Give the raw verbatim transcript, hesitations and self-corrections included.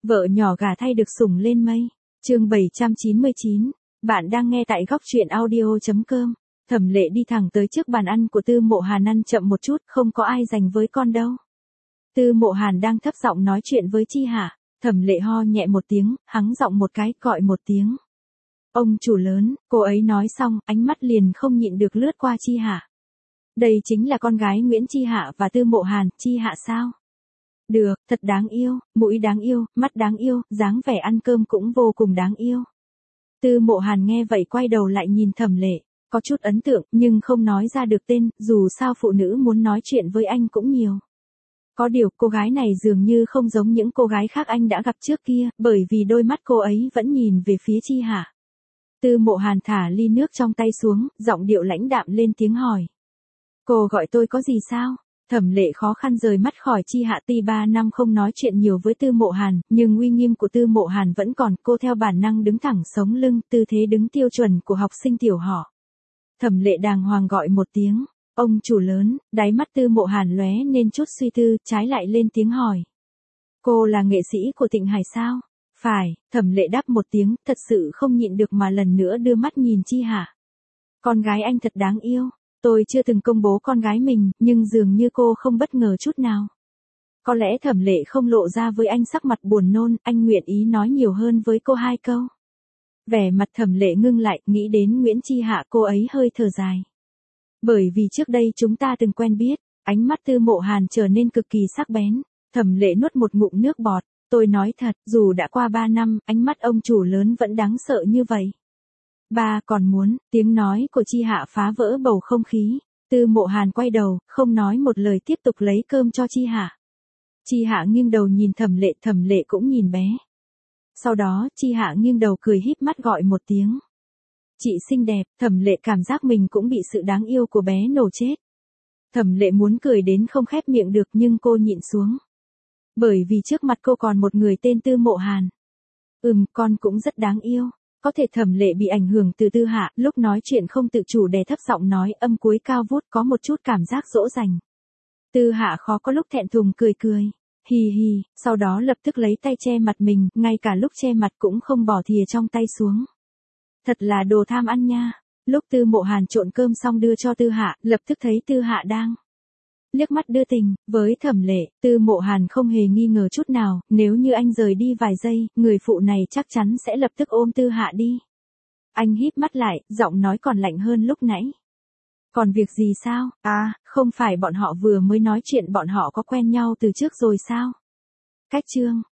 Vợ nhỏ gà thay được sủng lên mây. Chương bảy trăm chín mươi chín. Bạn đang nghe tại góc truyện audio chấm com. Thẩm Lệ đi thẳng tới trước bàn ăn của Tư Mộ Hàn ăn chậm một chút, không có ai dành với con đâu. Tư Mộ Hàn đang thấp giọng nói chuyện với Chi Hạ, Thẩm Lệ ho nhẹ một tiếng, hắng giọng một cái, gọi một tiếng. Ông chủ lớn, cô ấy nói xong, ánh mắt liền không nhịn được lướt qua Chi Hạ. Đây chính là con gái Nguyễn Chi Hạ và Tư Mộ Hàn, Chi Hạ sao? Được, thật đáng yêu, mũi đáng yêu, mắt đáng yêu, dáng vẻ ăn cơm cũng vô cùng đáng yêu. Tư Mộ Hàn nghe vậy quay đầu lại nhìn Thẩm Lệ, có chút ấn tượng nhưng không nói ra được tên, dù sao phụ nữ muốn nói chuyện với anh cũng nhiều. Có điều cô gái này dường như không giống những cô gái khác anh đã gặp trước kia, bởi vì đôi mắt cô ấy vẫn nhìn về phía Chi Hạ. Tư Mộ Hàn thả ly nước trong tay xuống, giọng điệu lãnh đạm lên tiếng hỏi. Cô gọi tôi có gì sao? Thẩm Lệ khó khăn rời mắt khỏi Chi Hạ. Tuy ba năm không nói chuyện nhiều với Tư Mộ Hàn, nhưng uy nghiêm của Tư Mộ Hàn vẫn còn, cô theo bản năng đứng thẳng sống lưng, tư thế đứng tiêu chuẩn của học sinh tiểu họ. Thẩm Lệ đàng hoàng gọi một tiếng, ông chủ lớn, đáy mắt Tư Mộ Hàn lóe nên chút suy tư, trái lại lên tiếng hỏi. Cô là nghệ sĩ của Thịnh Hải sao? Phải, Thẩm Lệ đáp một tiếng, thật sự không nhịn được mà lần nữa đưa mắt nhìn Chi Hạ. Con gái anh thật đáng yêu. Tôi chưa từng công bố con gái mình, nhưng dường như cô không bất ngờ chút nào. Có lẽ Thẩm Lệ không lộ ra với anh sắc mặt buồn nôn, anh nguyện ý nói nhiều hơn với cô hai câu. Vẻ mặt Thẩm Lệ ngưng lại, nghĩ đến Nguyễn Chi Hạ, cô ấy hơi thở dài. Bởi vì trước đây chúng ta từng quen biết, ánh mắt Tư Mộ Hàn trở nên cực kỳ sắc bén. Thẩm Lệ nuốt một ngụm nước bọt, tôi nói thật, dù đã qua ba năm, ánh mắt ông chủ lớn vẫn đáng sợ như vậy. Ba còn muốn, tiếng nói của Chi Hạ phá vỡ bầu không khí. Tư Mộ Hàn quay đầu, không nói một lời tiếp tục lấy cơm cho Chi Hạ. Chi Hạ nghiêng đầu nhìn Thẩm Lệ, Thẩm Lệ cũng nhìn bé. Sau đó, Chi Hạ nghiêng đầu cười híp mắt gọi một tiếng. Chị xinh đẹp. Thẩm Lệ cảm giác mình cũng bị sự đáng yêu của bé nổ chết. Thẩm Lệ muốn cười đến không khép miệng được nhưng cô nhịn xuống. Bởi vì trước mặt cô còn một người tên Tư Mộ Hàn. Ừm, con cũng rất đáng yêu. Có thể Thẩm Lệ bị ảnh hưởng từ Tư Hạ, lúc nói chuyện không tự chủ đè thấp giọng nói, âm cuối cao vút, có một chút cảm giác dỗ dành. Tư Hạ khó có lúc thẹn thùng cười cười, hì hì, sau đó lập tức lấy tay che mặt mình, ngay cả lúc che mặt cũng không bỏ thìa trong tay xuống. Thật là đồ tham ăn nha. Lúc Tư Mộ Hàn trộn cơm xong đưa cho Tư Hạ, lập tức thấy Tư Hạ đang liếc mắt đưa tình với Thẩm Lệ. Tư Mộ Hàn không hề nghi ngờ chút nào, nếu như anh rời đi vài giây, người phụ này chắc chắn sẽ lập tức ôm Tư Hạ đi. Anh híp mắt lại, giọng nói còn lạnh hơn lúc nãy. Còn việc gì sao? À, không phải bọn họ vừa mới nói chuyện bọn họ có quen nhau từ trước rồi sao? Cách chương